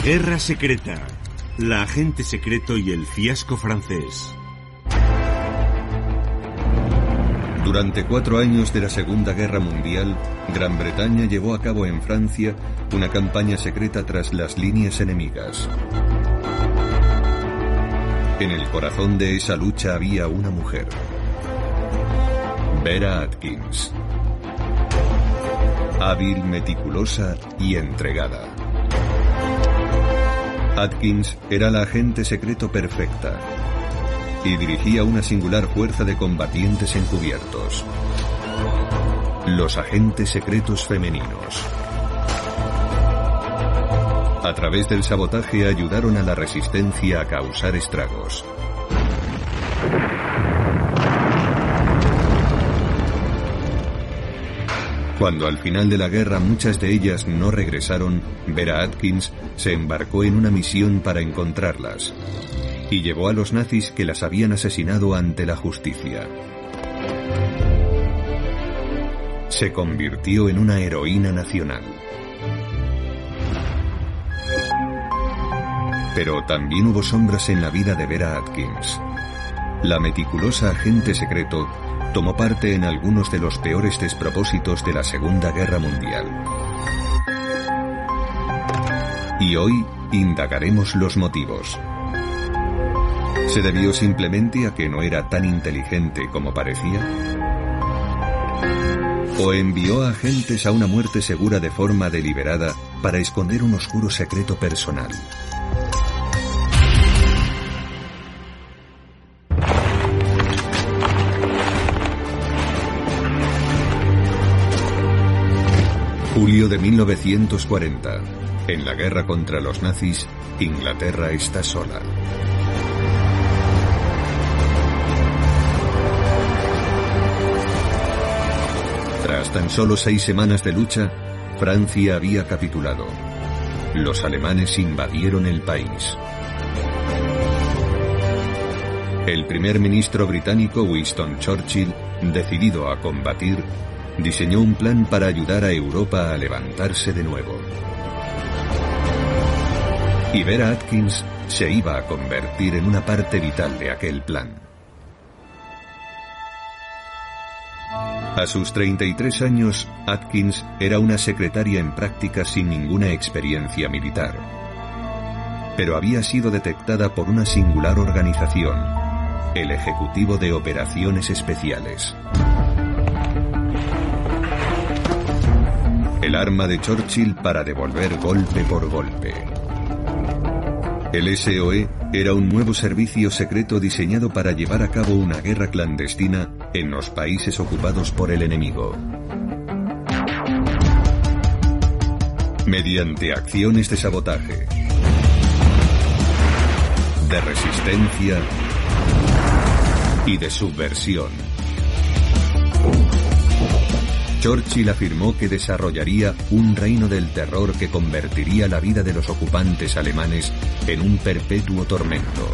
Guerra secreta. La agente secreto y el fiasco francés. Durante 4 años de la Segunda Guerra Mundial, Gran Bretaña llevó a cabo en Francia una campaña secreta tras las líneas enemigas. En el corazón de esa lucha había una mujer, Vera Atkins. Hábil, meticulosa y entregada. Atkins era la agente secreto perfecta y dirigía una singular fuerza de combatientes encubiertos, los agentes secretos femeninos. A través del sabotaje ayudaron a la resistencia a causar estragos. Cuando al final de la guerra muchas de ellas no regresaron, Vera Atkins se embarcó en una misión para encontrarlas y llevó a los nazis que las habían asesinado ante la justicia. Se convirtió en una heroína nacional. Pero también hubo sombras en la vida de Vera Atkins. La meticulosa agente secreto tomó parte en algunos de los peores despropósitos de la Segunda Guerra Mundial. Y hoy indagaremos los motivos. ¿Se debió simplemente a que no era tan inteligente como parecía? ¿O envió a agentes a una muerte segura de forma deliberada para esconder un oscuro secreto personal? Julio de 1940. En la guerra contra los nazis, Inglaterra está sola. Tras tan solo 6 semanas de lucha, Francia había capitulado. Los alemanes invadieron el país. El primer ministro británico Winston Churchill, decidido a combatir, diseñó un plan para ayudar a Europa a levantarse de nuevo. Y Vera Atkins se iba a convertir en una parte vital de aquel plan. A sus 33 años, Atkins era una secretaria en práctica sin ninguna experiencia militar. Pero había sido detectada por una singular organización, el Ejecutivo de Operaciones Especiales. El arma de Churchill para devolver golpe por golpe. El SOE era un nuevo servicio secreto diseñado para llevar a cabo una guerra clandestina en los países ocupados por el enemigo. Mediante acciones de sabotaje, de resistencia y de subversión. Churchill afirmó que desarrollaría un reino del terror que convertiría la vida de los ocupantes alemanes en un perpetuo tormento.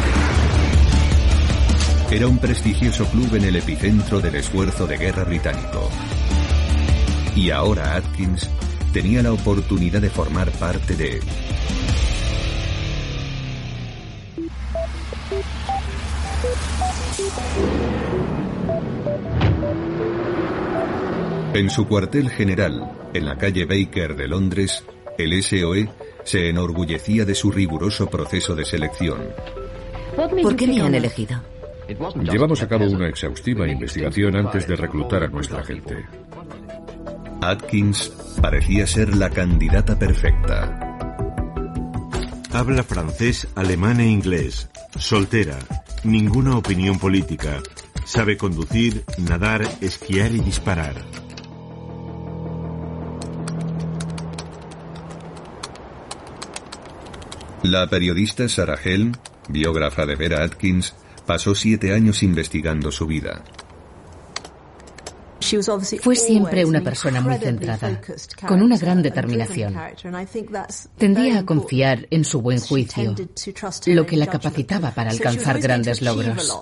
Era un prestigioso club en el epicentro del esfuerzo de guerra británico. Y ahora Atkins tenía la oportunidad de formar parte de él. En su cuartel general, en la calle Baker de Londres, el SOE se enorgullecía de su riguroso proceso de selección. ¿Por qué me han elegido? Llevamos a cabo una exhaustiva investigación antes de reclutar a nuestra gente. Atkins parecía ser la candidata perfecta. Habla francés, alemán e inglés. Soltera. Ninguna opinión política. Sabe conducir, nadar, esquiar y disparar. La periodista Sarah Helm, biógrafa de Vera Atkins, pasó 7 años investigando su vida. Fue siempre una persona muy centrada, con una gran determinación. Tendía a confiar en su buen juicio, lo que la capacitaba para alcanzar grandes logros.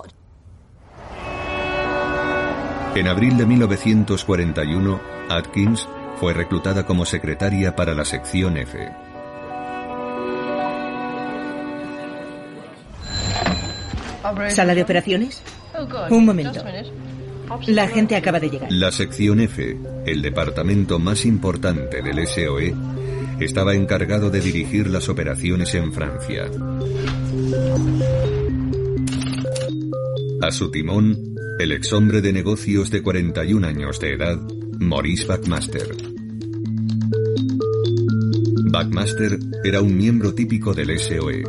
En abril de 1941, Atkins fue reclutada como secretaria para la sección F. ¿Sala de operaciones? Un momento. La gente acaba de llegar. La sección F, el departamento más importante del SOE, estaba encargado de dirigir las operaciones en Francia. A su timón, el exhombre de negocios de 41 años de edad, Maurice Buckmaster. Buckmaster era un miembro típico del SOE.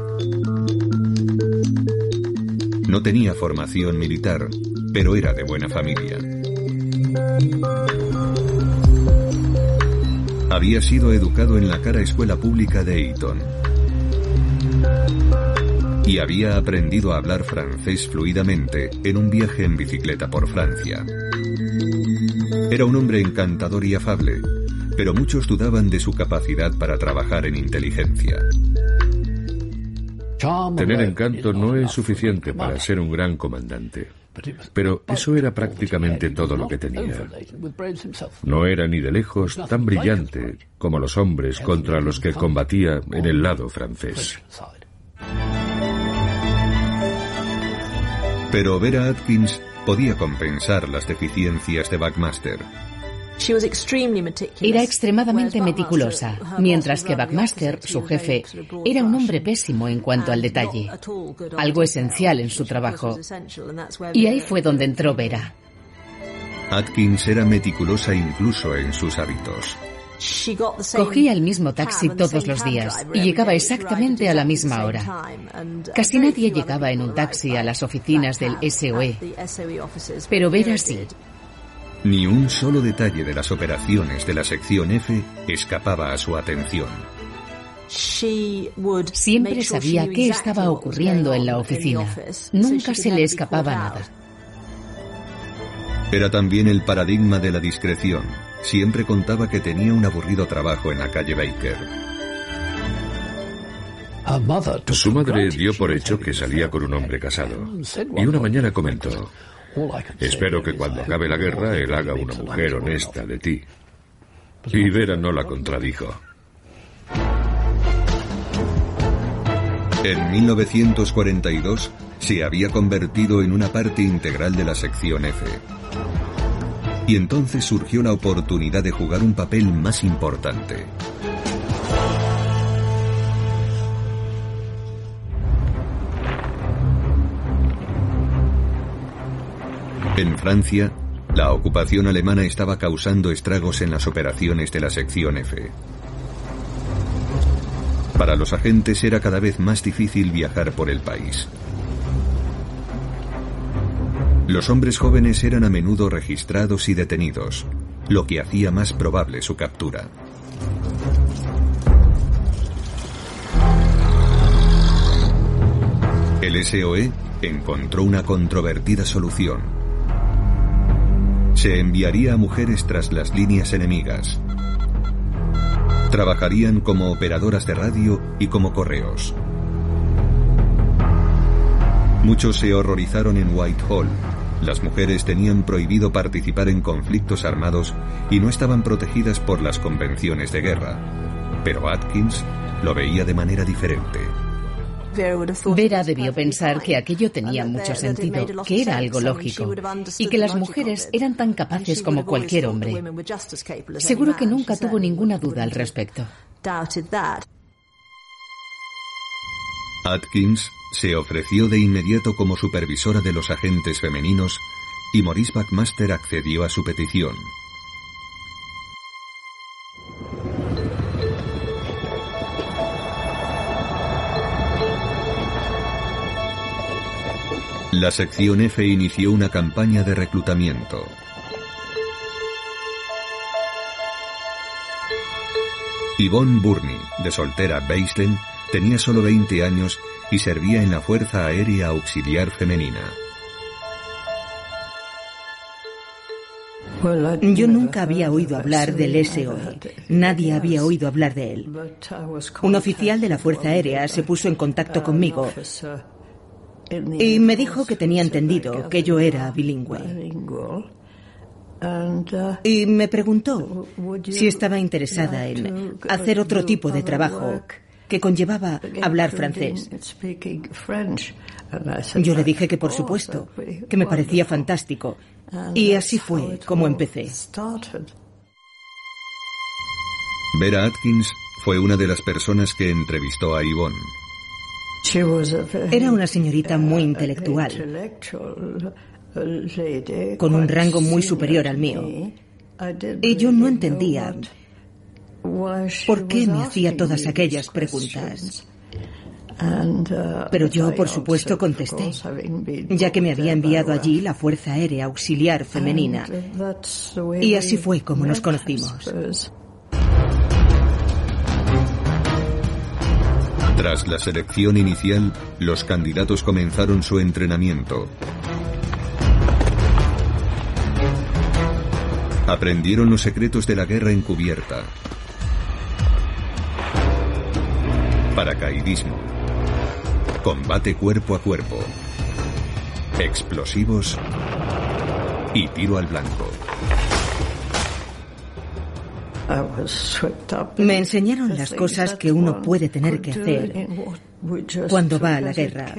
No tenía formación militar, pero era de buena familia. Había sido educado en la cara escuela pública de Eton y había aprendido a hablar francés fluidamente en un viaje en bicicleta por Francia. Era un hombre encantador y afable, pero muchos dudaban de su capacidad para trabajar en inteligencia. Tener encanto no es suficiente para ser un gran comandante, pero eso era prácticamente todo lo que tenía. No era ni de lejos tan brillante como los hombres contra los que combatía en el lado francés. Pero Vera Atkins podía compensar las deficiencias de Buckmaster. Era extremadamente meticulosa, mientras que Buckmaster, su jefe, era un hombre pésimo en cuanto al detalle, algo esencial en su trabajo. Y ahí fue donde entró Vera. Atkins era meticulosa incluso en sus hábitos. Cogía el mismo taxi todos los días y llegaba exactamente a la misma hora. Casi nadie llegaba en un taxi a las oficinas del SOE, pero Vera sí. Ni un solo detalle de las operaciones de la sección F escapaba a su atención. Siempre sabía qué estaba ocurriendo en la oficina. Nunca se le escapaba nada. Era también el paradigma de la discreción. Siempre contaba que tenía un aburrido trabajo en la calle Baker. Su madre dio por hecho que salía con un hombre casado, y una mañana comentó: espero que cuando acabe la guerra él haga una mujer honesta de ti. Y Vera no la contradijo. En 1942 se había convertido en una parte integral de la sección F. Y entonces surgió la oportunidad de jugar un papel más importante. En Francia, la ocupación alemana estaba causando estragos en las operaciones de la sección F. Para los agentes era cada vez más difícil viajar por el país. Los hombres jóvenes eran a menudo registrados y detenidos, lo que hacía más probable su captura. El SOE encontró una controvertida solución. Se enviaría a mujeres tras las líneas enemigas. Trabajarían como operadoras de radio y como correos. Muchos se horrorizaron en Whitehall. Las mujeres tenían prohibido participar en conflictos armados y no estaban protegidas por las convenciones de guerra. Pero Atkins lo veía de manera diferente. Vera debió pensar que aquello tenía mucho sentido, que era algo lógico, y que las mujeres eran tan capaces como cualquier hombre. Seguro que nunca tuvo ninguna duda al respecto. Atkins se ofreció de inmediato como supervisora de los agentes femeninos y Maurice Buckmaster accedió a su petición. La sección F inició una campaña de reclutamiento. Yvonne Burney, de soltera Beislen, tenía solo 20 años y servía en la Fuerza Aérea Auxiliar Femenina. Yo nunca había oído hablar del SOE. Nadie había oído hablar de él. Un oficial de la Fuerza Aérea se puso en contacto conmigo y me dijo que tenía entendido que yo era bilingüe. Y me preguntó si estaba interesada en hacer otro tipo de trabajo que conllevaba hablar francés. Yo le dije que por supuesto, que me parecía fantástico. Y así fue como empecé. Vera Atkins fue una de las personas que entrevistó a Yvonne. Era una señorita muy intelectual, con un rango muy superior al mío. Y yo no entendía por qué me hacía todas aquellas preguntas. Pero yo, por supuesto, contesté, ya que me había enviado allí la Fuerza Aérea Auxiliar Femenina. Y así fue como nos conocimos. Tras la selección inicial, los candidatos comenzaron su entrenamiento. Aprendieron los secretos de la guerra encubierta, paracaidismo, combate cuerpo a cuerpo, explosivos y tiro al blanco. Me enseñaron las cosas que uno puede tener que hacer cuando va a la guerra.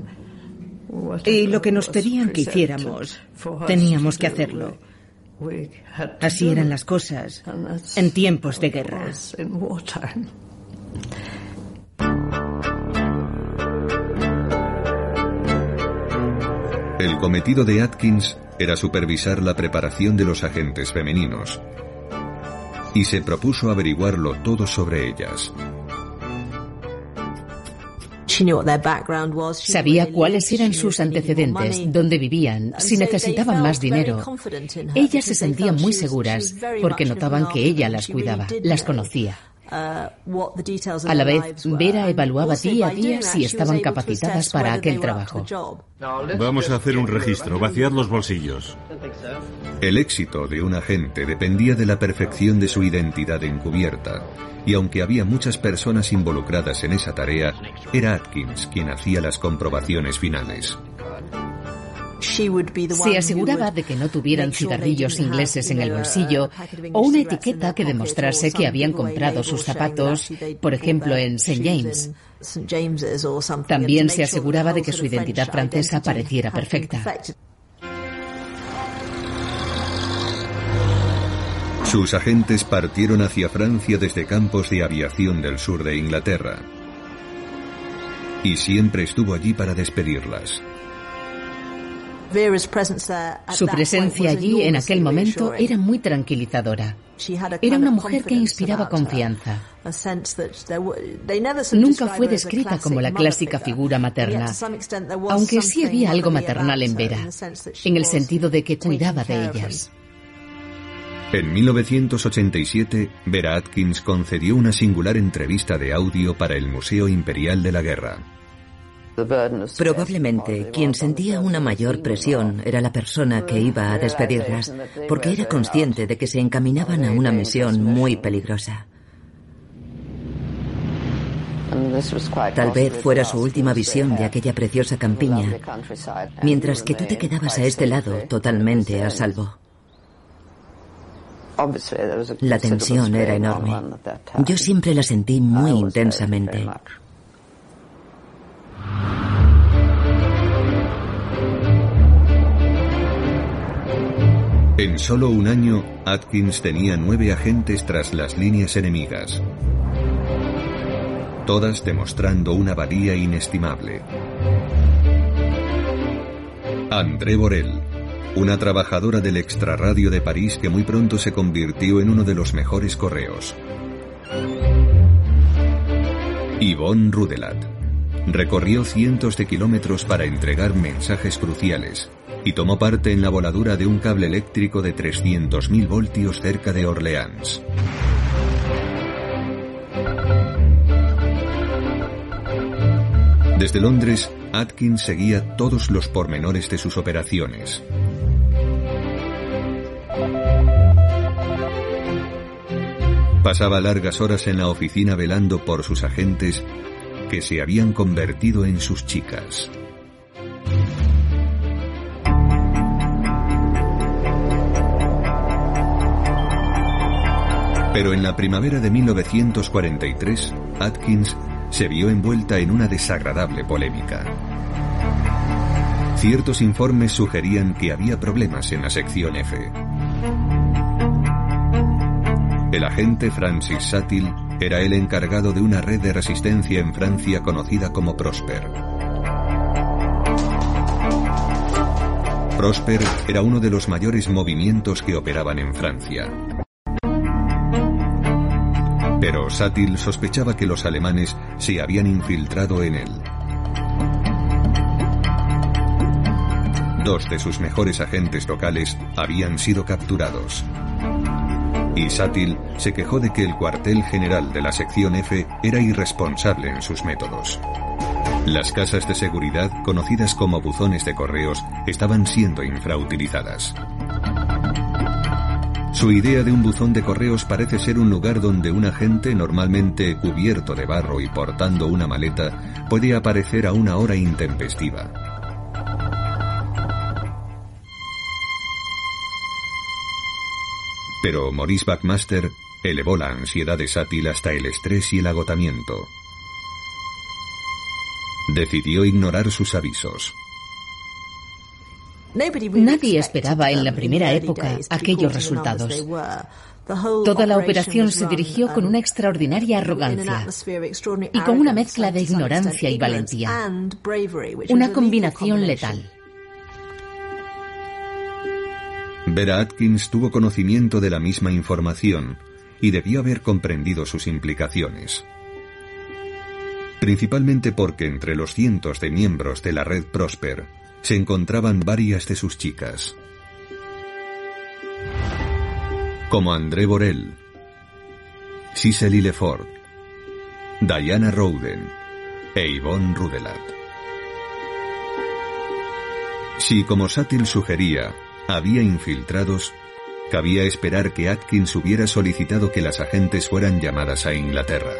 Y lo que nos pedían que hiciéramos, teníamos que hacerlo. Así eran las cosas en tiempos de guerra. El cometido de Atkins era supervisar la preparación de los agentes femeninos, y se propuso averiguarlo todo sobre ellas. Sabía cuáles eran sus antecedentes, dónde vivían, si necesitaban más dinero. Ellas se sentían muy seguras porque notaban que ella las cuidaba, las conocía. A la vez, Vera evaluaba día a día si estaban capacitadas para aquel trabajo. Vamos a hacer un registro, vaciad los bolsillos. El éxito de un agente dependía de la perfección de su identidad encubierta, y aunque había muchas personas involucradas en esa tarea, era Atkins quien hacía las comprobaciones finales. Se aseguraba de que no tuvieran cigarrillos ingleses en el bolsillo o una etiqueta que demostrase que habían comprado sus zapatos, por ejemplo, en St. James. También se aseguraba de que su identidad francesa pareciera perfecta. Sus agentes partieron hacia Francia desde campos de aviación del sur de Inglaterra, y siempre estuvo allí para despedirlas. Su presencia allí en aquel momento era muy tranquilizadora. Era una mujer que inspiraba confianza. Nunca fue descrita como la clásica figura materna, aunque sí había algo maternal en Vera, en el sentido de que cuidaba de ellas. En 1987, Vera Atkins concedió una singular entrevista de audio para el Museo Imperial de la Guerra. Probablemente quien sentía una mayor presión era la persona que iba a despedirlas, porque era consciente de que se encaminaban a una misión muy peligrosa. Tal vez fuera su última visión de aquella preciosa campiña, mientras que tú te quedabas a este lado totalmente a salvo. La tensión era enorme. Yo siempre la sentí muy intensamente. En solo un año, Atkins tenía 9 agentes tras las líneas enemigas, todas demostrando una valía inestimable. André Borel, una trabajadora del extrarradio de París que muy pronto se convirtió en uno de los mejores correos. Yvonne Roudelat recorrió cientos de kilómetros para entregar mensajes cruciales y tomó parte en la voladura de un cable eléctrico de 300.000 voltios cerca de Orleans. Desde Londres, Atkins seguía todos los pormenores de sus operaciones. Pasaba largas horas en la oficina velando por sus agentes que se habían convertido en sus chicas. Pero en la primavera de 1943, Atkins se vio envuelta en una desagradable polémica. Ciertos informes sugerían que había problemas en la sección F. El agente Francis Satil era el encargado de una red de resistencia en Francia conocida como Prosper. Prosper era uno de los mayores movimientos que operaban en Francia. Pero Satil sospechaba que los alemanes se habían infiltrado en él. 2 de sus mejores agentes locales habían sido capturados. Y Satil se quejó de que el cuartel general de la sección F era irresponsable en sus métodos. Las casas de seguridad, conocidas como buzones de correos, estaban siendo infrautilizadas. Su idea de un buzón de correos parece ser un lugar donde un agente, normalmente cubierto de barro y portando una maleta, puede aparecer a una hora intempestiva. Pero Maurice Buckmaster elevó la ansiedad de Satil hasta el estrés y el agotamiento. Decidió ignorar sus avisos. Nadie esperaba en la primera época aquellos resultados. Toda la operación se dirigió con una extraordinaria arrogancia y con una mezcla de ignorancia y valentía. Una combinación letal. Vera Atkins tuvo conocimiento de la misma información y debió haber comprendido sus implicaciones. Principalmente porque entre los cientos de miembros de la red Prosper se encontraban varias de sus chicas. Como André Borel, Cicely Lefort, Diana Rowden e Yvonne Rudelat. Si, como Satil sugería, había infiltrados, cabía esperar que Atkins hubiera solicitado que las agentes fueran llamadas a Inglaterra.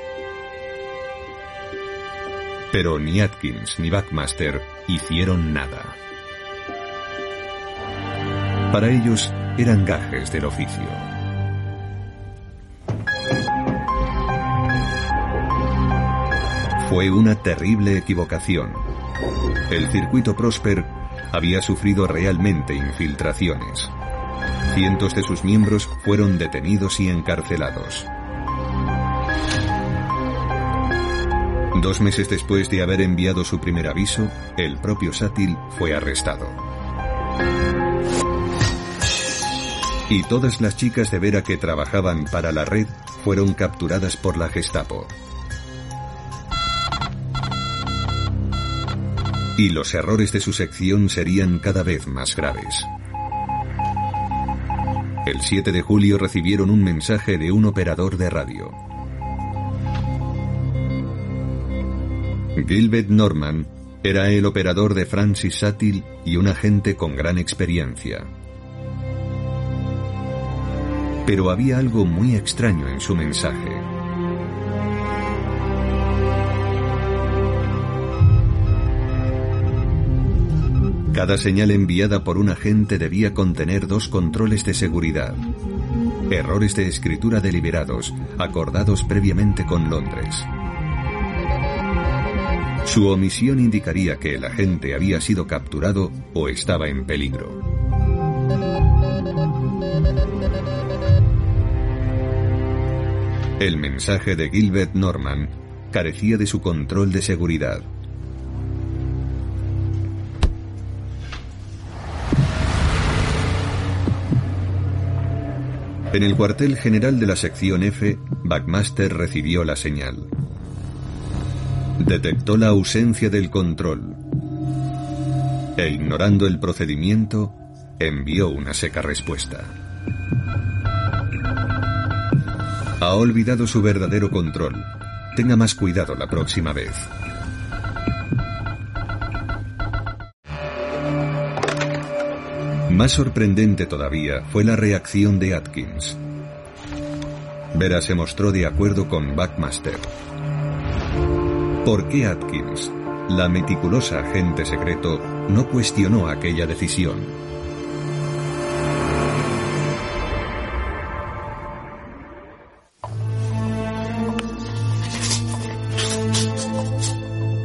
Pero ni Atkins ni Buckmaster hicieron nada. Para ellos eran gajes del oficio. Fue una terrible equivocación. El circuito Prosper había sufrido realmente infiltraciones. Cientos de sus miembros fueron detenidos y encarcelados. 2 meses después de haber enviado su primer aviso, el propio Satil fue arrestado. Y todas las chicas de Vera que trabajaban para la red fueron capturadas por la Gestapo. Y los errores de su sección serían cada vez más graves. El 7 de julio recibieron un mensaje de un operador de radio. Gilbert Norman era el operador de Francis Satil y un agente con gran experiencia. Pero había algo muy extraño en su mensaje. Cada señal enviada por un agente debía contener 2 controles de seguridad. Errores de escritura deliberados, acordados previamente con Londres. Su omisión indicaría que el agente había sido capturado o estaba en peligro. El mensaje de Gilbert Norman carecía de su control de seguridad. En el cuartel general de la sección F, Buckmaster recibió la señal. Detectó la ausencia del control e, ignorando el procedimiento, envió una seca respuesta. Ha olvidado su verdadero control. Tenga más cuidado la próxima vez. Más sorprendente todavía fue la reacción de Atkins. Vera se mostró de acuerdo con Buckmaster. ¿Por qué Atkins, la meticulosa agente secreto, no cuestionó aquella decisión?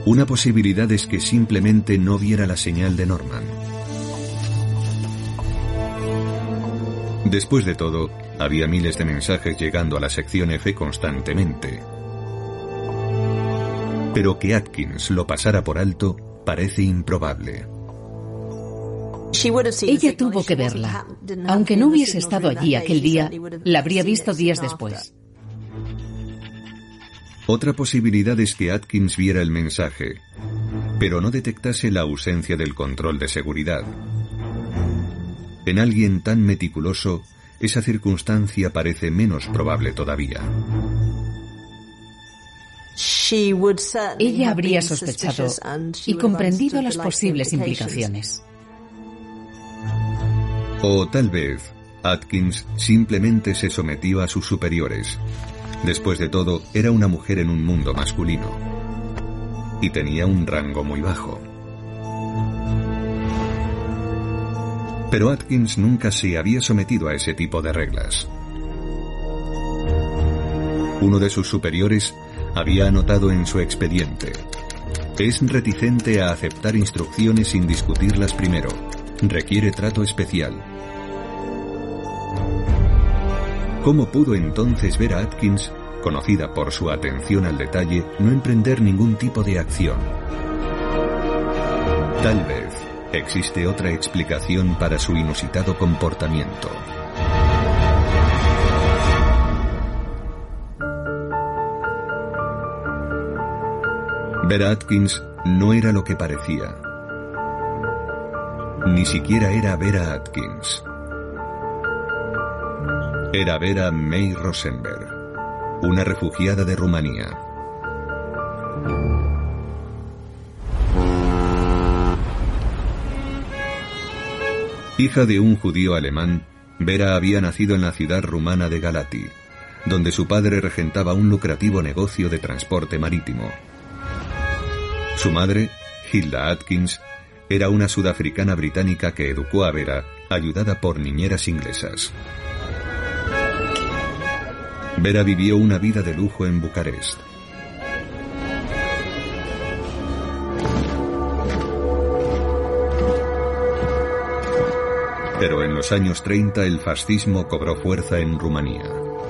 Una posibilidad es que simplemente no viera la señal de Norman. Después de todo, había miles de mensajes llegando a la sección F constantemente. Pero que Atkins lo pasara por alto parece improbable. Ella tuvo que verla. Aunque no hubiese estado allí aquel día, la habría visto días después. Otra posibilidad es que Atkins viera el mensaje, pero no detectase la ausencia del control de seguridad. En alguien tan meticuloso, esa circunstancia parece menos probable todavía. Ella habría sospechado y comprendido las posibles implicaciones. O tal vez, Atkins simplemente se sometió a sus superiores. Después de todo, era una mujer en un mundo masculino. Y tenía un rango muy bajo. Pero Atkins nunca se había sometido a ese tipo de reglas. Uno de sus superiores había anotado en su expediente: es reticente a aceptar instrucciones sin discutirlas primero. Requiere trato especial. ¿Cómo pudo entonces ver a Atkins, conocida por su atención al detalle, no emprender ningún tipo de acción? Tal vez existe otra explicación para su inusitado comportamiento. Vera Atkins no era lo que parecía. Ni siquiera era Vera Atkins. Era Vera May Rosenberg, una refugiada de Rumanía. Hija de un judío alemán, Vera había nacido en la ciudad rumana de Galati, donde su padre regentaba un lucrativo negocio de transporte marítimo. Su madre, Hilda Atkins, era una sudafricana británica que educó a Vera, ayudada por niñeras inglesas. Vera vivió una vida de lujo en Bucarest. Pero en los años 30 el fascismo cobró fuerza en Rumanía.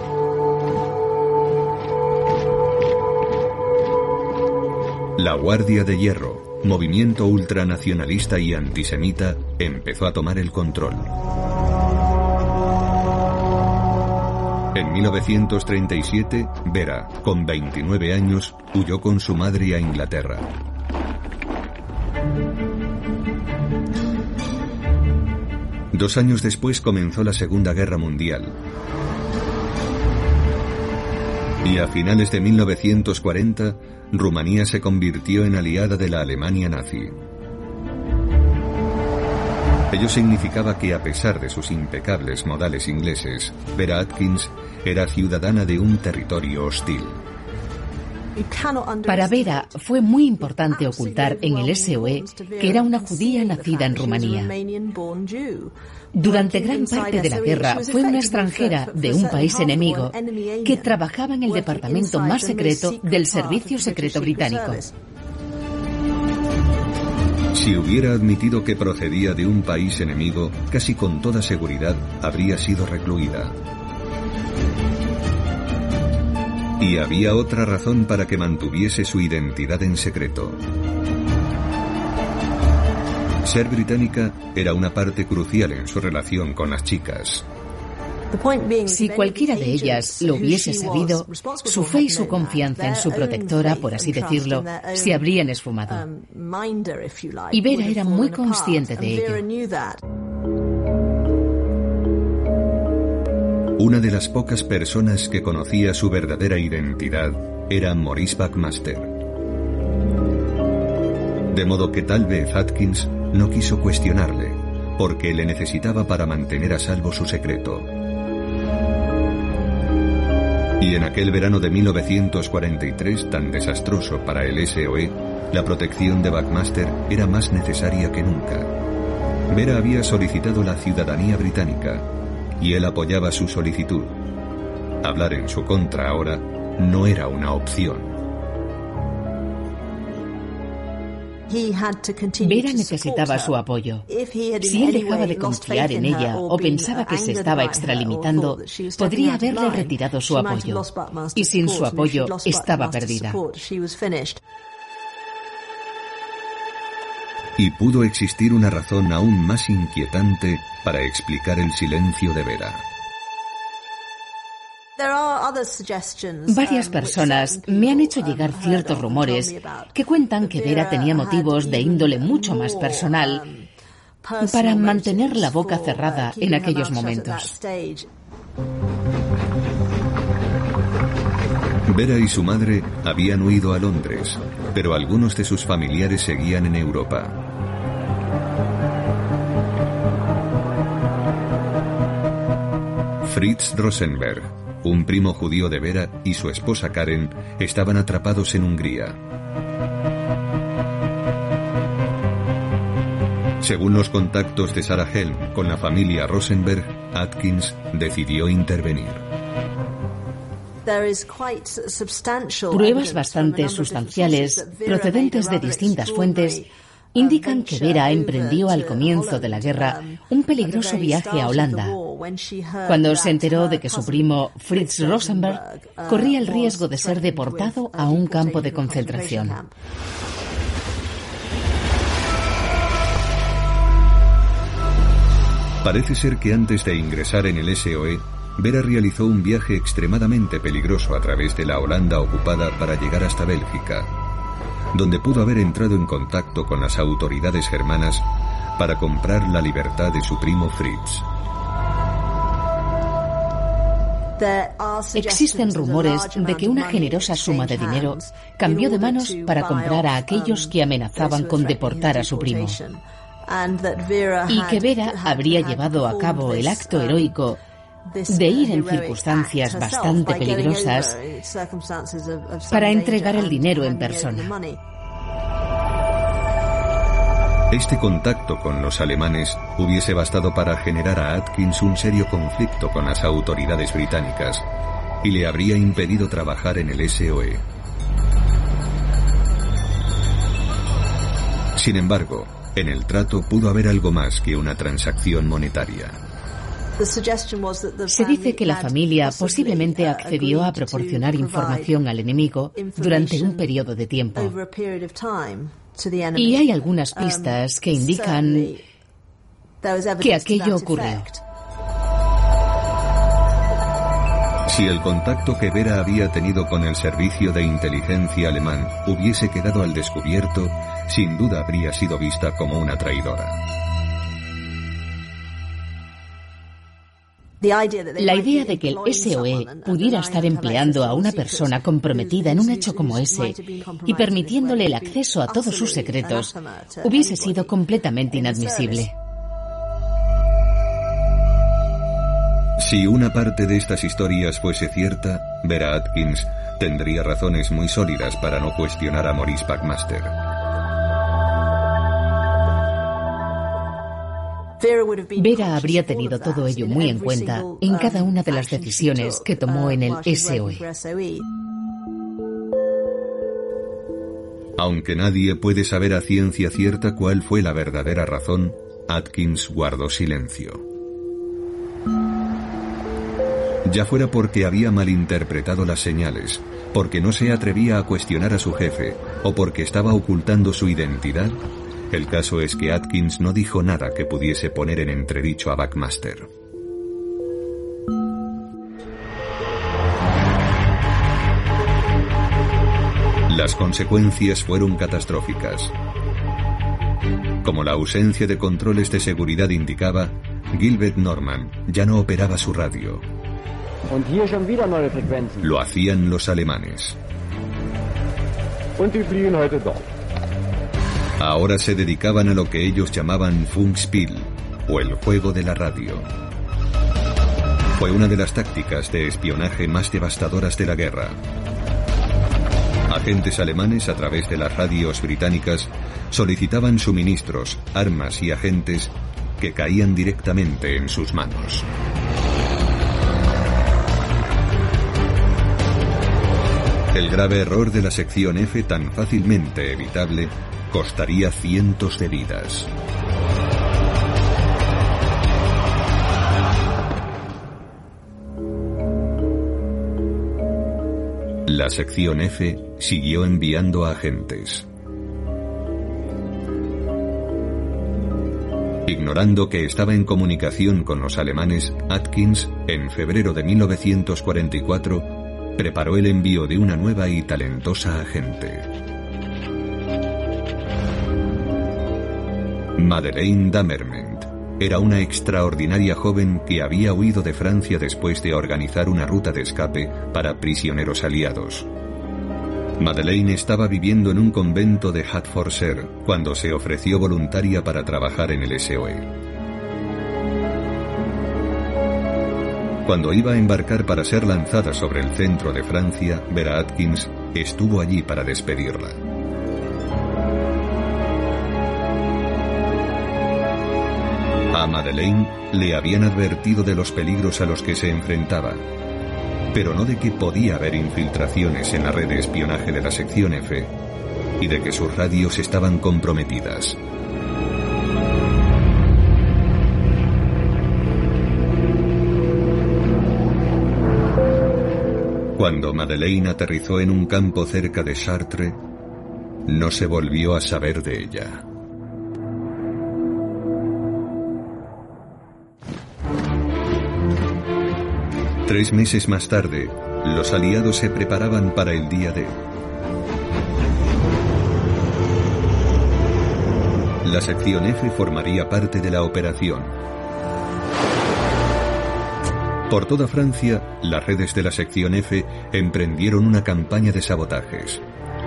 La Guardia de Hierro, movimiento ultranacionalista y antisemita, empezó a tomar el control. En 1937, Vera, con 29 años, huyó con su madre a Inglaterra. Dos años después comenzó la Segunda Guerra Mundial. Y a finales de 1940, Rumanía se convirtió en aliada de la Alemania nazi. Ello significaba que, a pesar de sus impecables modales ingleses, Vera Atkins era ciudadana de un territorio hostil. Para Vera fue muy importante ocultar en el SOE que era una judía nacida en Rumanía. Durante gran parte de la guerra fue una extranjera de un país enemigo que trabajaba en el departamento más secreto del Servicio Secreto Británico. Si hubiera admitido que procedía de un país enemigo, casi con toda seguridad habría sido recluida. Y había otra razón para que mantuviese su identidad en secreto. Ser británica era una parte crucial en su relación con las chicas. Si cualquiera de ellas lo hubiese sabido, su fe y su confianza en su protectora, por así decirlo, se habrían esfumado. Y Vera era muy consciente de ello. Una de las pocas personas que conocía su verdadera identidad era Maurice Buckmaster. De modo que tal vez Atkins no quiso cuestionarle, porque le necesitaba para mantener a salvo su secreto. Y en aquel verano de 1943, tan desastroso para el SOE, la protección de Buckmaster era más necesaria que nunca. Vera había solicitado la ciudadanía británica, y él apoyaba su solicitud. Hablar en su contra ahora no era una opción. Vera necesitaba su apoyo. Si él dejaba de confiar en ella o pensaba que se estaba extralimitando, podría haberle retirado su apoyo. Y sin su apoyo, estaba perdida. Y pudo existir una razón aún más inquietante para explicar el silencio de Vera. Varias personas me han hecho llegar ciertos rumores que cuentan que Vera tenía motivos de índole mucho más personal para mantener la boca cerrada en aquellos momentos. Vera y su madre habían huido a Londres, pero algunos de sus familiares seguían en Europa. Fritz Rosenberg, un primo judío de Vera, y su esposa Karen estaban atrapados en Hungría. Según los contactos de Sarah Helm con la familia Rosenberg, Atkins decidió intervenir. Pruebas bastante sustanciales, procedentes de distintas fuentes, indican que Vera emprendió al comienzo de la guerra un peligroso viaje a Holanda, cuando se enteró de que su primo Fritz Rosenberg corría el riesgo de ser deportado a un campo de concentración. Parece ser que antes de ingresar en el SOE, Vera realizó un viaje extremadamente peligroso a través de la Holanda ocupada para llegar hasta Bélgica, donde pudo haber entrado en contacto con las autoridades germanas para comprar la libertad de su primo Fritz. Existen rumores de que una generosa suma de dinero cambió de manos para comprar a aquellos que amenazaban con deportar a su primo, y que Vera habría llevado a cabo el acto heroico de ir en circunstancias bastante peligrosas para entregar el dinero en persona. Este contacto con los alemanes hubiese bastado para generar a Atkins un serio conflicto con las autoridades británicas y le habría impedido trabajar en el SOE. Sin embargo, en el trato pudo haber algo más que una transacción monetaria. Se dice que la familia posiblemente accedió a proporcionar información al enemigo durante un periodo de tiempo. Y hay algunas pistas que indican que aquello ocurrió. Si el contacto que Vera había tenido con el servicio de inteligencia alemán hubiese quedado al descubierto, sin duda habría sido vista como una traidora. La idea de que el SOE pudiera estar empleando a una persona comprometida en un hecho como ese y permitiéndole el acceso a todos sus secretos hubiese sido completamente inadmisible. Si una parte de estas historias fuese cierta, Vera Atkins tendría razones muy sólidas para no cuestionar a Maurice Buckmaster. Vera habría tenido todo ello muy en cuenta en cada una de las decisiones que tomó en el SOE. Aunque nadie puede saber a ciencia cierta cuál fue la verdadera razón, Atkins guardó silencio. Ya fuera porque había malinterpretado las señales, porque no se atrevía a cuestionar a su jefe o porque estaba ocultando su identidad, el caso es que Atkins no dijo nada que pudiese poner en entredicho a Buckmaster. Las consecuencias fueron catastróficas. Como la ausencia de controles de seguridad indicaba, Gilbert Norman ya no operaba su radio. Lo hacían los alemanes. Ahora se dedicaban a lo que ellos llamaban Funkspiel, o el juego de la radio. Fue una de las tácticas de espionaje más devastadoras de la guerra. Agentes alemanes, a través de las radios británicas, solicitaban suministros, armas y agentes que caían directamente en sus manos. El grave error de la sección F, tan fácilmente evitable, costaría cientos de vidas. La sección F siguió enviando agentes. Ignorando que estaba en comunicación con los alemanes, Atkins, en febrero de 1944, preparó el envío de una nueva y talentosa agente. Madeleine Damerment era una extraordinaria joven que había huido de Francia después de organizar una ruta de escape para prisioneros aliados. Madeleine estaba viviendo en un convento de Hertfordshire cuando se ofreció voluntaria para trabajar en el SOE. Cuando iba a embarcar para ser lanzada sobre el centro de Francia, Vera Atkins estuvo allí para despedirla. A Madeleine le habían advertido de los peligros a los que se enfrentaba, pero no de que podía haber infiltraciones en la red de espionaje de la sección F y de que sus radios estaban comprometidas. Cuando Madeleine aterrizó en un campo cerca de Chartres, no se volvió a saber de ella. Tres meses más tarde, los aliados se preparaban para el día D. La sección F formaría parte de la operación. Por toda Francia, las redes de la sección F emprendieron una campaña de sabotajes.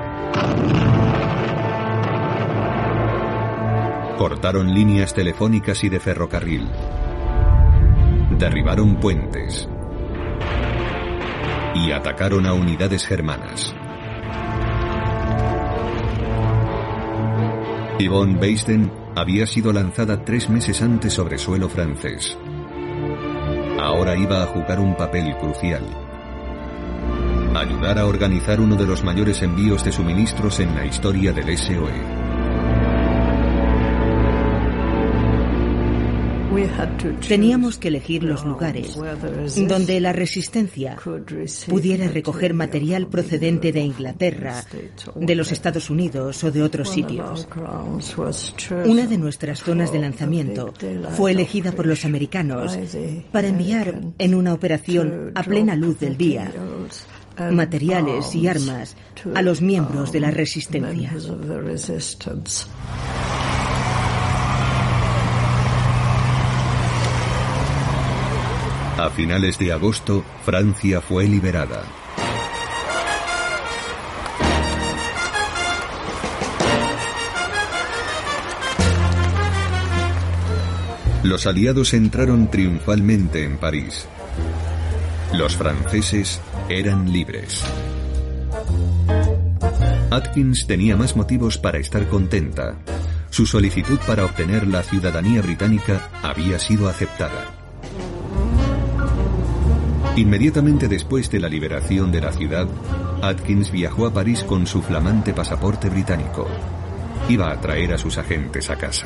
Cortaron líneas telefónicas y de ferrocarril. Derribaron puentes. Y atacaron a unidades germanas. Yvonne Beisten había sido lanzada 3 meses antes sobre suelo francés. Ahora iba a jugar un papel crucial: ayudar a organizar uno de los mayores envíos de suministros en la historia del SOE. Teníamos que elegir los lugares donde la resistencia pudiera recoger material procedente de Inglaterra, de los Estados Unidos o de otros sitios. Una de nuestras zonas de lanzamiento fue elegida por los americanos para enviar en una operación a plena luz del día materiales y armas a los miembros de la resistencia. A finales de agosto, Francia fue liberada. Los aliados entraron triunfalmente en París. Los franceses eran libres. Atkins tenía más motivos para estar contenta. Su solicitud para obtener la ciudadanía británica había sido aceptada. Inmediatamente después de la liberación de la ciudad, Atkins viajó a París con su flamante pasaporte británico. Iba a traer a sus agentes a casa.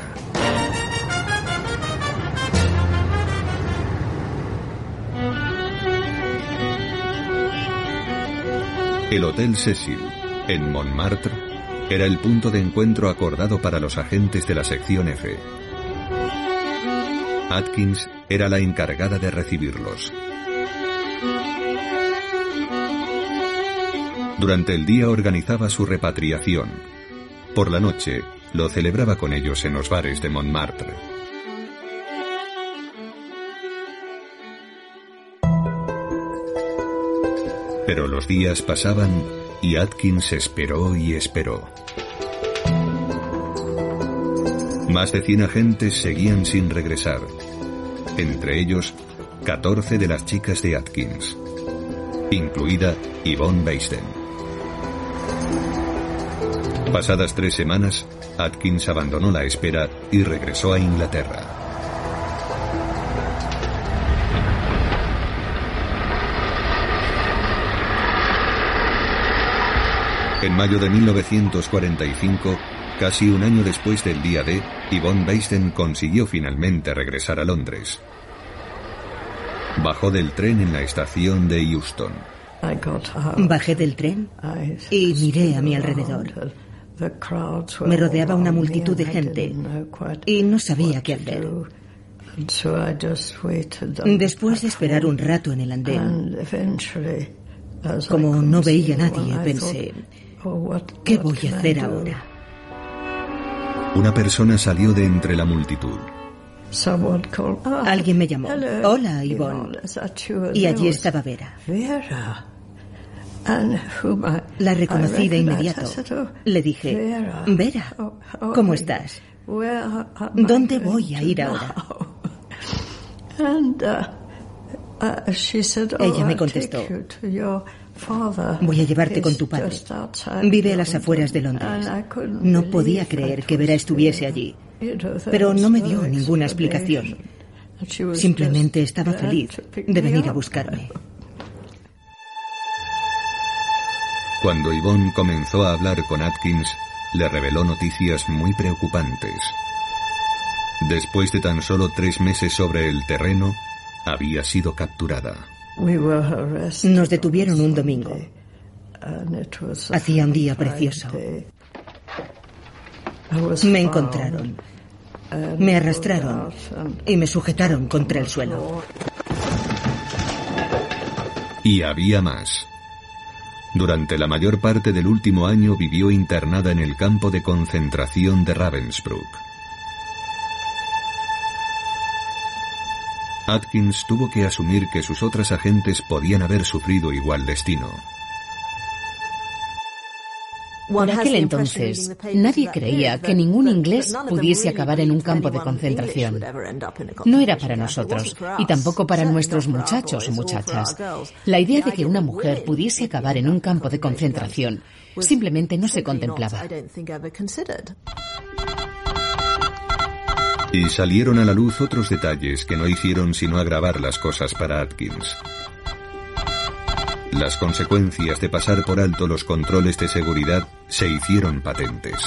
El Hotel Cecil, en Montmartre, era el punto de encuentro acordado para los agentes de la sección F. Atkins era la encargada de recibirlos. Durante el día organizaba su repatriación. Por la noche, lo celebraba con ellos en los bares de Montmartre. Pero los días pasaban y Atkins esperó y esperó. Más de 100 agentes seguían sin regresar. Entre ellos, 14 de las chicas de Atkins, incluida Yvonne Beisten. Pasadas 3 semanas, Atkins abandonó la espera y regresó a Inglaterra. En mayo de 1945, casi un año después del día D, Yvonne Baisten consiguió finalmente regresar a Londres. Bajó del tren en la estación de Euston. Bajé del tren y miré a mi alrededor. Me rodeaba una multitud de gente y no sabía qué hacer. Después de esperar un rato en el andén, como no veía a nadie, pensé, ¿qué voy a hacer ahora? Una persona salió de entre la multitud. Alguien me llamó. Hola, Yvonne. Y allí estaba Vera. La reconocí de inmediato. Le dije, Vera, ¿cómo estás? ¿Dónde voy a ir ahora? Ella me contestó, voy a llevarte con tu padre. Vive a las afueras de Londres. No podía creer que Vera estuviese allí, pero no me dio ninguna explicación. Simplemente estaba feliz de venir a buscarme. Cuando Yvonne comenzó a hablar con Atkins, le reveló noticias muy preocupantes. Después de tan solo 3 meses sobre el terreno, había sido capturada. Nos detuvieron un domingo. Hacía un día precioso. Me encontraron. Me arrastraron y me sujetaron contra el suelo. Y había más. Durante la mayor parte del último año vivió internada en el campo de concentración de Ravensbrück. Atkins tuvo que asumir que sus otras agentes podían haber sufrido igual destino. Por aquel entonces, nadie creía que ningún inglés pudiese acabar en un campo de concentración. No era para nosotros, y tampoco para nuestros muchachos o muchachas. La idea de que una mujer pudiese acabar en un campo de concentración simplemente no se contemplaba. Y salieron a la luz otros detalles que no hicieron sino agravar las cosas para Atkins. Las consecuencias de pasar por alto los controles de seguridad se hicieron patentes.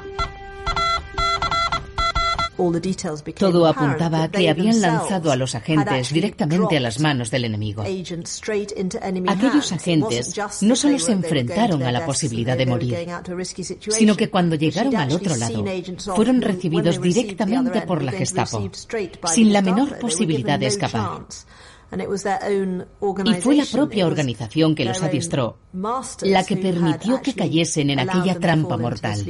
Todo apuntaba a que habían lanzado a los agentes directamente a las manos del enemigo. Aquellos agentes no solo se enfrentaron a la posibilidad de morir, sino que cuando llegaron al otro lado, fueron recibidos directamente por la Gestapo, sin la menor posibilidad de escapar. Y fue la propia organización que los adiestró la que permitió que cayesen en aquella trampa mortal.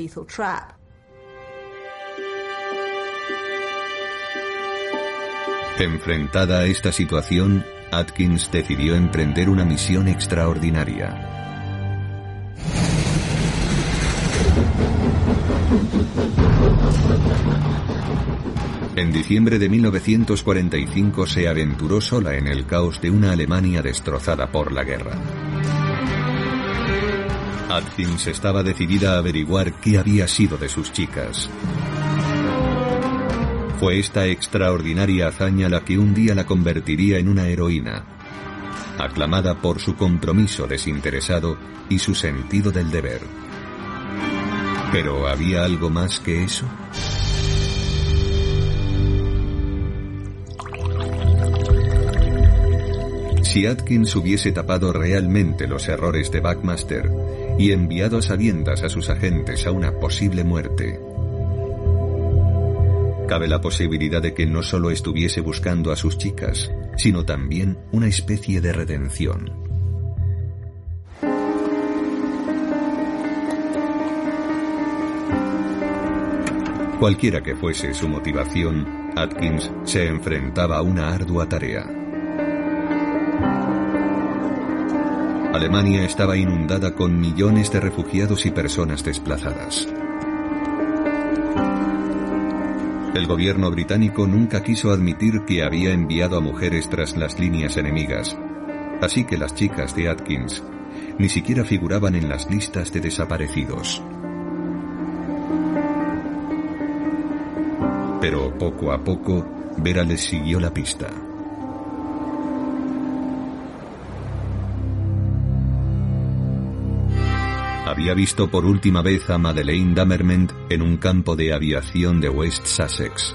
Enfrentada a esta situación, Atkins decidió emprender una misión extraordinaria. En diciembre de 1945 se aventuró sola en el caos de una Alemania destrozada por la guerra. Atkins estaba decidida a averiguar qué había sido de sus chicas. Fue esta extraordinaria hazaña la que un día la convertiría en una heroína, aclamada por su compromiso desinteresado y su sentido del deber. ¿Pero había algo más que eso? Si Atkins hubiese tapado realmente los errores de Buckmaster y enviado a sabiendas a sus agentes a una posible muerte, cabe la posibilidad de que no solo estuviese buscando a sus chicas, sino también una especie de redención. Cualquiera que fuese su motivación, Atkins se enfrentaba a una ardua tarea. Alemania estaba inundada con millones de refugiados y personas desplazadas. El gobierno británico nunca quiso admitir que había enviado a mujeres tras las líneas enemigas, así que las chicas de Atkins ni siquiera figuraban en las listas de desaparecidos. Pero poco a poco, Vera les siguió la pista. Había visto por última vez a Madeleine Damerment en un campo de aviación de West Sussex.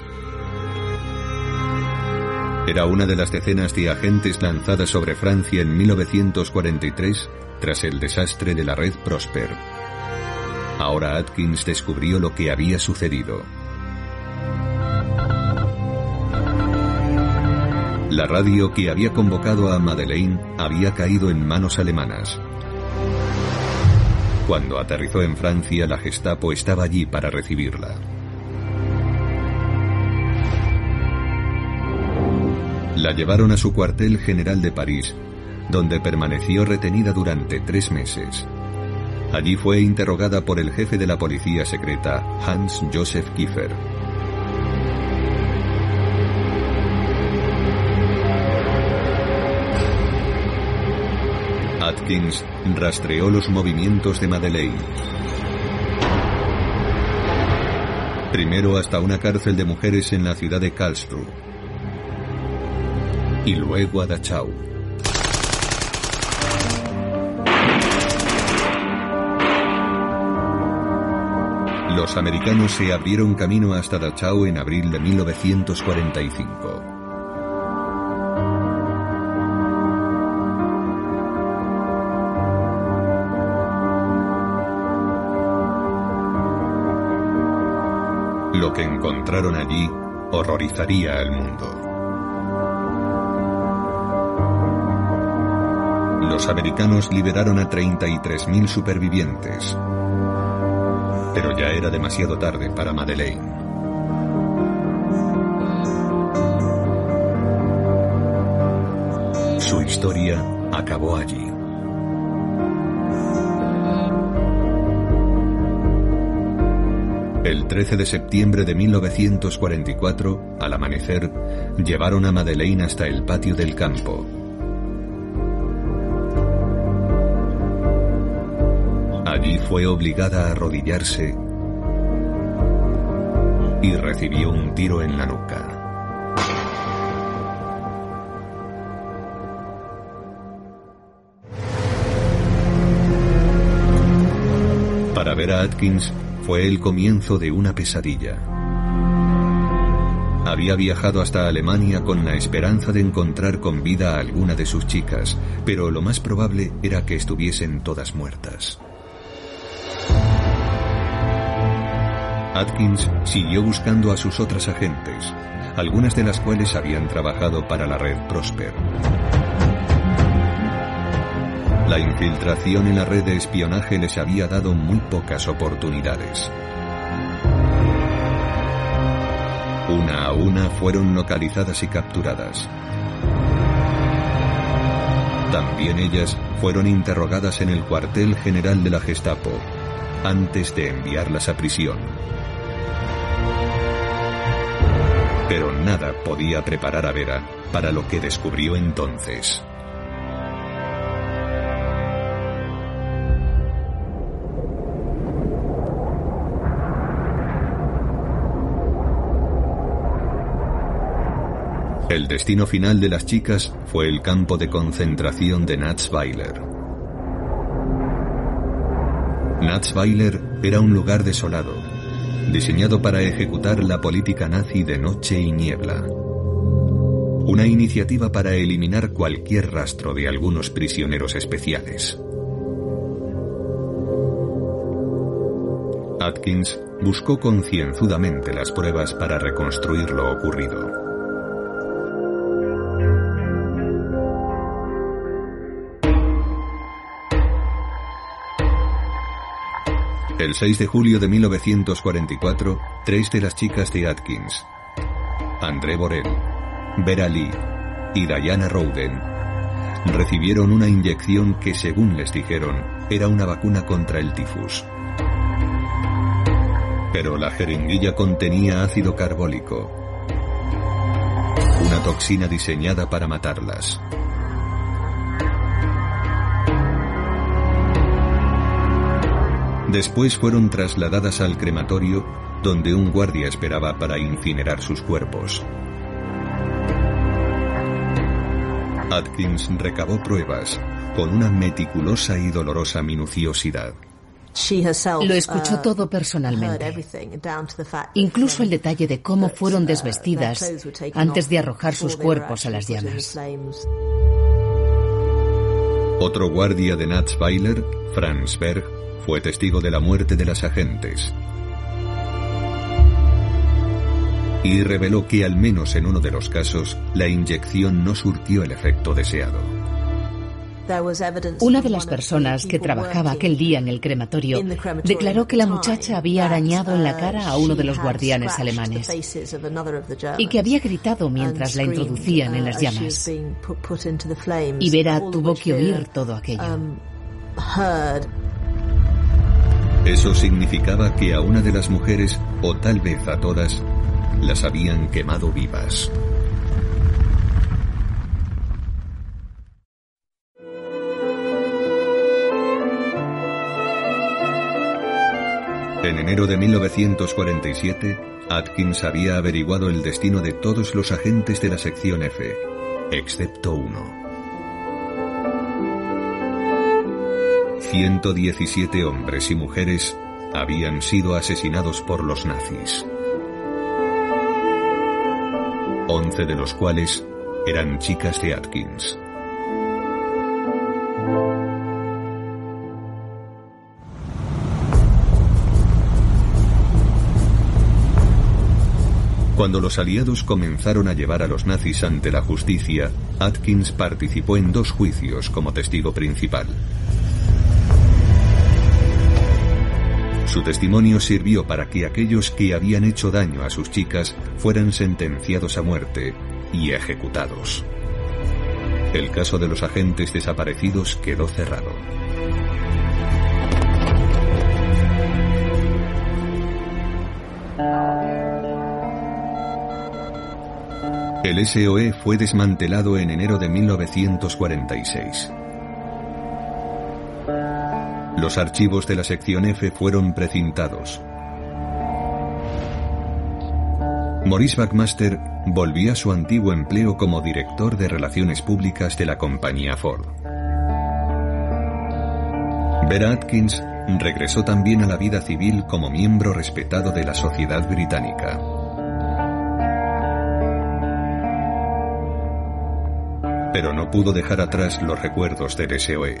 Era una de las decenas de agentes lanzadas sobre Francia en 1943 tras el desastre de la red Prosper. Ahora Atkins descubrió lo que había sucedido. La radio que había convocado a Madeleine había caído en manos alemanas. Cuando aterrizó en Francia, la Gestapo estaba allí para recibirla. La llevaron a su cuartel general de París, donde permaneció retenida durante 3 meses. Allí fue interrogada por el jefe de la policía secreta, Hans Josef Kiefer. Atkins rastreó los movimientos de Madeleine. Primero hasta una cárcel de mujeres en la ciudad de Karlsruhe. Y luego a Dachau. Los americanos se abrieron camino hasta Dachau en abril de 1945. Lo que encontraron allí horrorizaría al mundo. Los americanos liberaron a 33.000 supervivientes. Pero ya era demasiado tarde para Madeleine. Su historia acabó allí. El 13 de septiembre de 1944, al amanecer, llevaron a Madeleine hasta el patio del campo. Allí fue obligada a arrodillarse y recibió un tiro en la nuca. Para ver a Atkins fue el comienzo de una pesadilla. Había viajado hasta Alemania con la esperanza de encontrar con vida a alguna de sus chicas, pero lo más probable era que estuviesen todas muertas. Atkins siguió buscando a sus otras agentes, algunas de las cuales habían trabajado para la red Prosper. La infiltración en la red de espionaje les había dado muy pocas oportunidades. Una a una fueron localizadas y capturadas. También ellas fueron interrogadas en el cuartel general de la Gestapo, antes de enviarlas a prisión. Pero nada podía preparar a Vera para lo que descubrió entonces. El destino final de las chicas fue el campo de concentración de Natzweiler. Natzweiler era un lugar desolado, diseñado para ejecutar la política nazi de noche y niebla. Una iniciativa para eliminar cualquier rastro de algunos prisioneros especiales. Atkins buscó concienzudamente las pruebas para reconstruir lo ocurrido. El 6 de julio de 1944, 3 de las chicas de Atkins, André Borel, Vera Lee y Diana Rowden, recibieron una inyección que, según les dijeron, era una vacuna contra el tifus. Pero la jeringuilla contenía ácido carbólico, una toxina diseñada para matarlas. Después fueron trasladadas al crematorio, donde un guardia esperaba para incinerar sus cuerpos. Atkins recabó pruebas con una meticulosa y dolorosa minuciosidad. Lo escuchó todo personalmente, incluso el detalle de cómo fueron desvestidas antes de arrojar sus cuerpos a las llamas. Otro guardia de Natzweiler, Franz Berg, fue testigo de la muerte de las agentes y reveló que al menos en uno de los casos la inyección no surtió el efecto deseado. Una de las personas que trabajaba aquel día en el crematorio declaró que la muchacha había arañado en la cara a uno de los guardianes alemanes y que había gritado mientras la introducían en las llamas. Y Vera tuvo que oír todo aquello. Eso significaba que a una de las mujeres, o tal vez a todas, las habían quemado vivas. En enero de 1947, Atkins había averiguado el destino de todos los agentes de la sección F, excepto uno. 117 hombres y mujeres habían sido asesinados por los nazis. 11 de los cuales eran chicas de Atkins. Cuando los aliados comenzaron a llevar a los nazis ante la justicia, Atkins participó en 2 juicios como testigo principal. Su testimonio sirvió para que aquellos que habían hecho daño a sus chicas fueran sentenciados a muerte y ejecutados. El caso de los agentes desaparecidos quedó cerrado. El SOE fue desmantelado en enero de 1946. Los archivos de la sección F fueron precintados. Maurice Buckmaster volvió a su antiguo empleo como director de relaciones públicas de la compañía Ford. Vera Atkins regresó también a la vida civil como miembro respetado de la sociedad británica. Pero no pudo dejar atrás los recuerdos del SOE.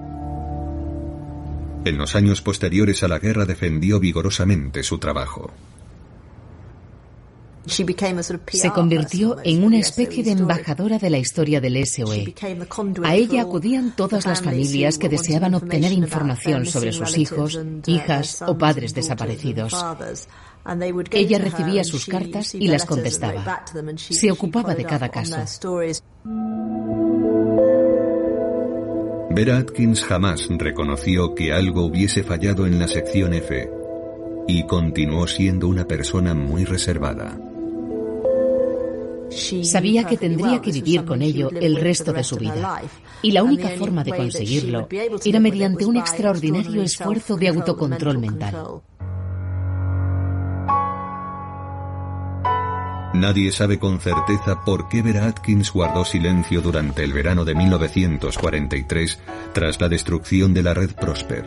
En los años posteriores a la guerra defendió vigorosamente su trabajo. Se convirtió en una especie de embajadora de la historia del SOE. A ella acudían todas las familias que deseaban obtener información sobre sus hijos, hijas o padres desaparecidos. Ella recibía sus cartas y las contestaba. Se ocupaba de cada caso. Vera Atkins jamás reconoció que algo hubiese fallado en la sección F y continuó siendo una persona muy reservada. Sabía que tendría que vivir con ello el resto de su vida, y la única forma de conseguirlo era mediante un extraordinario esfuerzo de autocontrol mental. Nadie sabe con certeza por qué Vera Atkins guardó silencio durante el verano de 1943 tras la destrucción de la red Prosper.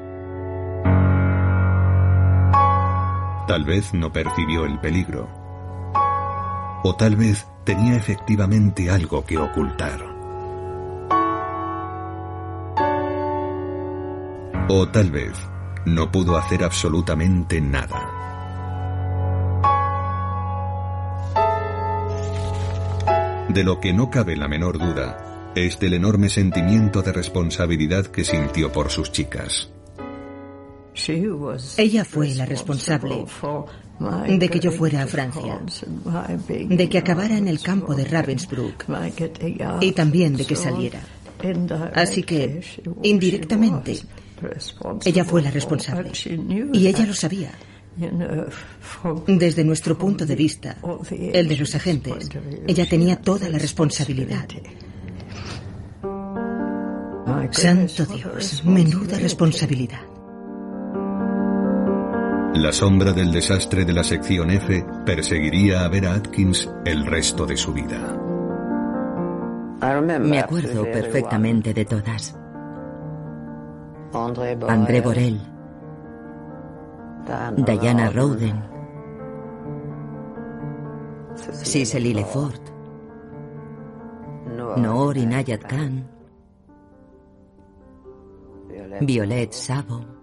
Tal vez no percibió el peligro. O tal vez tenía efectivamente algo que ocultar. O tal vez no pudo hacer absolutamente nada. De lo que no cabe la menor duda es del enorme sentimiento de responsabilidad que sintió por sus chicas. Ella fue la responsable de que yo fuera a Francia, de que acabara en el campo de Ravensbrück y también de que saliera. Así que, indirectamente, ella fue la responsable. Y ella lo sabía. Desde nuestro punto de vista, el de los agentes, ella tenía toda la responsabilidad. Santo Dios, menuda responsabilidad. La sombra del desastre de la sección F perseguiría a Vera Atkins el resto de su vida. Me acuerdo perfectamente de todas. André Borel, Diana Rowden, Cicely Lefort, Noor Inayat Khan, Violet Savo,